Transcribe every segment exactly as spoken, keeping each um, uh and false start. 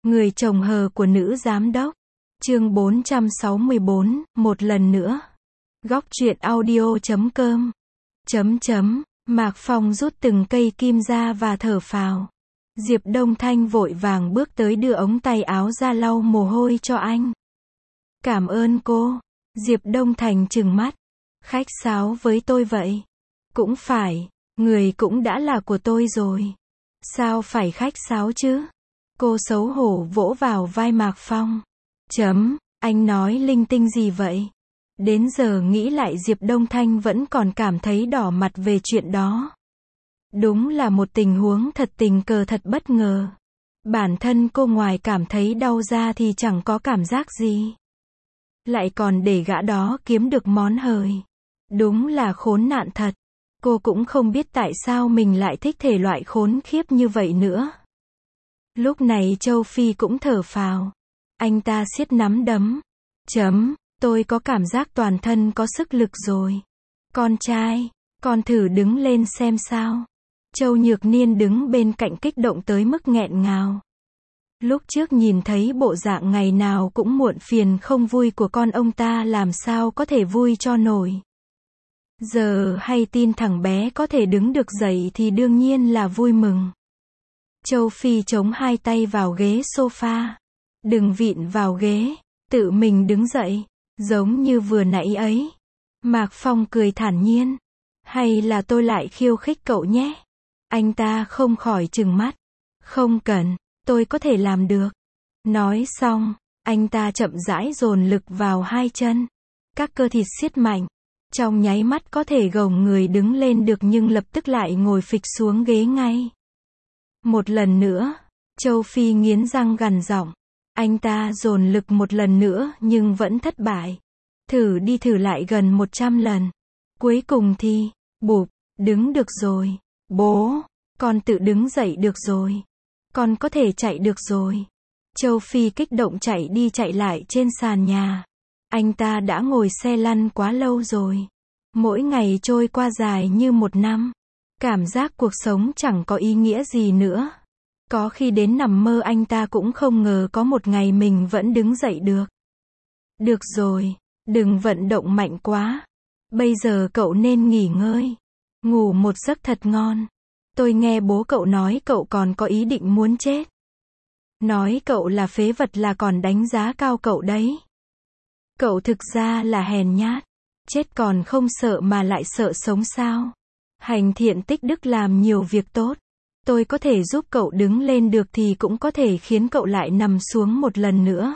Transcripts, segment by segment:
Người chồng hờ của nữ giám đốc. Chương bốn trăm sáu mươi bốn, một lần nữa. Góc truyện audio chấm com. Chấm chấm, Mạc Phong rút từng cây kim ra và thở phào. Diệp Đông Thanh vội vàng bước tới đưa ống tay áo ra lau mồ hôi cho anh. Cảm ơn cô. Diệp Đông Thành trừng mắt. Khách sáo với tôi vậy? Cũng phải, người cũng đã là của tôi rồi. Sao phải khách sáo chứ? Cô xấu hổ vỗ vào vai Mạc Phong. Chấm, anh nói linh tinh gì vậy? Đến giờ nghĩ lại Diệp Đông Thanh vẫn còn cảm thấy đỏ mặt về chuyện đó. Đúng là một tình huống thật tình cờ thật bất ngờ. Bản thân cô ngoài cảm thấy đau ra thì chẳng có cảm giác gì. Lại còn để gã đó kiếm được món hời. Đúng là khốn nạn thật. Cô cũng không biết tại sao mình lại thích thể loại khốn khiếp như vậy nữa. Lúc này Châu Phi cũng thở phào. Anh ta siết nắm đấm. Chấm, tôi có cảm giác toàn thân có sức lực rồi. Con trai, con thử đứng lên xem sao. Châu Nhược Niên đứng bên cạnh kích động tới mức nghẹn ngào. Lúc trước nhìn thấy bộ dạng ngày nào cũng muộn phiền không vui của con ông ta làm sao có thể vui cho nổi. Giờ hay tin thằng bé có thể đứng được dậy thì đương nhiên là vui mừng. Châu Phi chống hai tay vào ghế sofa. Đừng vịn vào ghế, tự mình đứng dậy, giống như vừa nãy ấy. Mạc Phong cười thản nhiên. Hay là tôi lại khiêu khích cậu nhé? Anh ta không khỏi trừng mắt. Không cần, tôi có thể làm được. Nói xong, anh ta chậm rãi dồn lực vào hai chân. Các cơ thịt siết mạnh. Trong nháy mắt có thể gồng người đứng lên được nhưng lập tức lại ngồi phịch xuống ghế ngay. Một lần nữa, Châu Phi nghiến răng gằn giọng. Anh ta dồn lực một lần nữa nhưng vẫn thất bại. Thử đi thử lại gần một trăm lần. Cuối cùng thì, bụp, đứng được rồi. Bố, con tự đứng dậy được rồi. Con có thể chạy được rồi. Châu Phi kích động chạy đi chạy lại trên sàn nhà. Anh ta đã ngồi xe lăn quá lâu rồi. Mỗi ngày trôi qua dài như một năm. Cảm giác cuộc sống chẳng có ý nghĩa gì nữa. Có khi đến nằm mơ anh ta cũng không ngờ có một ngày mình vẫn đứng dậy được. Được rồi, đừng vận động mạnh quá. Bây giờ cậu nên nghỉ ngơi. Ngủ một giấc thật ngon. Tôi nghe bố cậu nói cậu còn có ý định muốn chết. Nói cậu là phế vật là còn đánh giá cao cậu đấy. Cậu thực ra là hèn nhát. Chết còn không sợ mà lại sợ sống sao? Hành thiện tích đức làm nhiều việc tốt. Tôi có thể giúp cậu đứng lên được thì cũng có thể khiến cậu lại nằm xuống một lần nữa.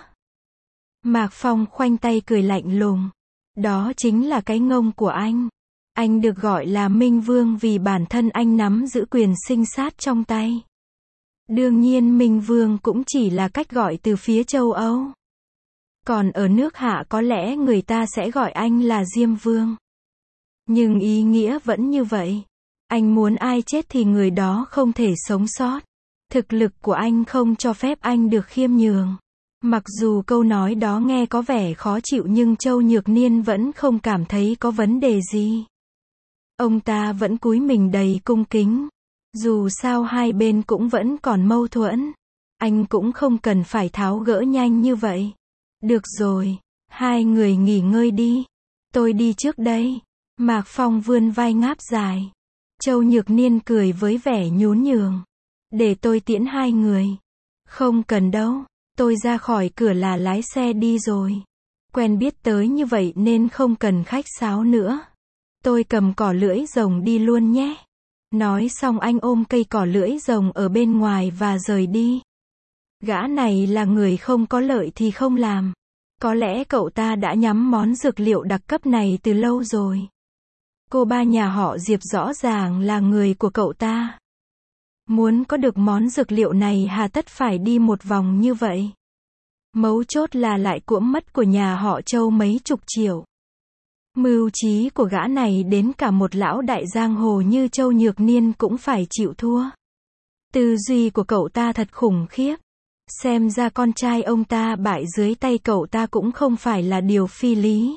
Mạc Phong khoanh tay cười lạnh lùng. Đó chính là cái ngông của anh. Anh được gọi là Minh Vương vì bản thân anh nắm giữ quyền sinh sát trong tay. Đương nhiên Minh Vương cũng chỉ là cách gọi từ phía châu Âu. Còn ở nước Hạ có lẽ người ta sẽ gọi anh là Diêm Vương. Nhưng ý nghĩa vẫn như vậy. Anh muốn ai chết thì người đó không thể sống sót. Thực lực của anh không cho phép anh được khiêm nhường. Mặc dù câu nói đó nghe có vẻ khó chịu nhưng Châu Nhược Niên vẫn không cảm thấy có vấn đề gì. Ông ta vẫn cúi mình đầy cung kính. Dù sao hai bên cũng vẫn còn mâu thuẫn. Anh cũng không cần phải tháo gỡ nhanh như vậy. Được rồi, hai người nghỉ ngơi đi. Tôi đi trước đây. Mạc Phong vươn vai ngáp dài. Châu Nhược Niên cười với vẻ nhún nhường. Để tôi tiễn hai người. Không cần đâu, tôi ra khỏi cửa là lái xe đi rồi. Quen biết tới như vậy nên không cần khách sáo nữa. Tôi cầm cỏ lưỡi rồng đi luôn nhé. Nói xong anh ôm cây cỏ lưỡi rồng ở bên ngoài và rời đi. Gã này là người không có lợi thì không làm. Có lẽ cậu ta đã nhắm món dược liệu đặc cấp này từ lâu rồi. Cô ba nhà họ Diệp rõ ràng là người của cậu ta. Muốn có được món dược liệu này hà tất phải đi một vòng như vậy. Mấu chốt là lại cuỗm mất của nhà họ Châu mấy chục triệu. Mưu trí của gã này đến cả một lão đại giang hồ như Châu Nhược Niên cũng phải chịu thua. Tư duy của cậu ta thật khủng khiếp. Xem ra con trai ông ta bại dưới tay cậu ta cũng không phải là điều phi lý.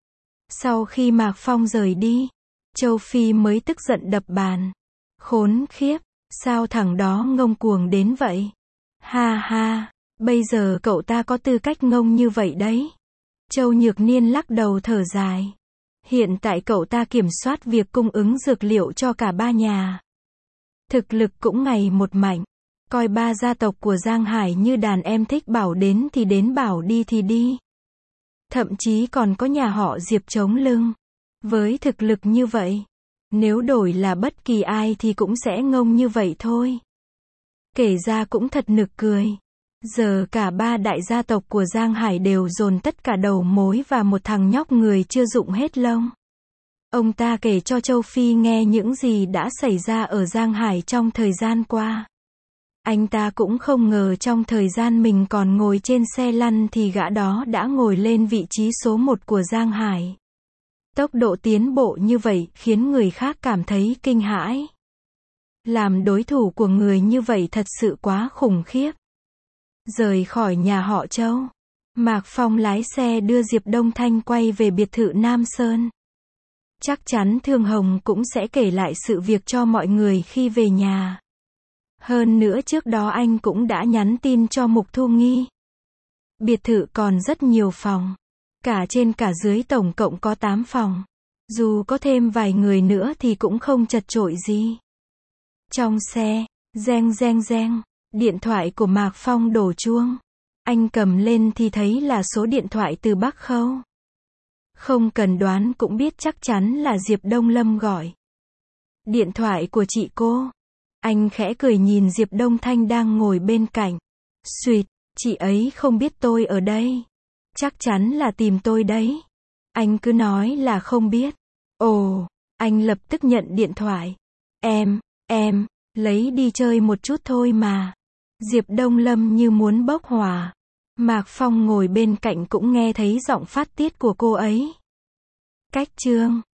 Sau khi Mạc Phong rời đi, Châu Phi mới tức giận đập bàn. Khốn khiếp, sao thằng đó ngông cuồng đến vậy? Ha ha, Bây giờ cậu ta có tư cách ngông như vậy đấy. Châu Nhược Niên lắc đầu thở dài. Hiện tại cậu ta kiểm soát việc cung ứng dược liệu cho cả ba nhà. Thực lực cũng ngày một mạnh. Coi ba gia tộc của Giang Hải như đàn em, thích bảo đến thì đến, bảo đi thì đi. Thậm chí còn có nhà họ Diệp chống lưng. Với thực lực như vậy, nếu đổi là bất kỳ ai thì cũng sẽ ngông như vậy thôi. Kể ra cũng thật nực cười. Giờ cả ba đại gia tộc của Giang Hải đều dồn tất cả đầu mối vào một thằng nhóc người chưa rụng hết lông. Ông ta kể cho Châu Phi nghe những gì đã xảy ra ở Giang Hải trong thời gian qua. Anh ta cũng không ngờ trong thời gian mình còn ngồi trên xe lăn thì gã đó đã ngồi lên vị trí số một của Giang Hải. Tốc độ tiến bộ như vậy khiến người khác cảm thấy kinh hãi. Làm đối thủ của người như vậy thật sự quá khủng khiếp. Rời khỏi nhà họ Châu, Mạc Phong lái xe đưa Diệp Đông Thanh quay về biệt thự Nam Sơn. Chắc chắn Thương Hồng cũng sẽ kể lại sự việc cho mọi người khi về nhà. Hơn nữa trước đó anh cũng đã nhắn tin cho Mục Thu Nghi. Biệt thự còn rất nhiều phòng. Cả trên cả dưới tổng cộng có tám phòng. Dù có thêm vài người nữa thì cũng không chật chội gì. Trong xe, reng reng reng, điện thoại của Mạc Phong đổ chuông. Anh cầm lên thì thấy là số điện thoại từ Bắc Khâu. Không cần đoán cũng biết chắc chắn là Diệp Đông Lâm gọi. Điện thoại của chị cô. Anh khẽ cười nhìn Diệp Đông Thanh đang ngồi bên cạnh. Xuyệt, chị ấy không biết tôi ở đây. Chắc chắn là tìm tôi đấy. Anh cứ nói là không biết. Ồ, anh lập tức nhận điện thoại. Em, em, lấy đi chơi một chút thôi mà. Diệp Đông Lâm như muốn bốc hỏa. Mạc Phong ngồi bên cạnh cũng nghe thấy giọng phát tiết của cô ấy. Cách chương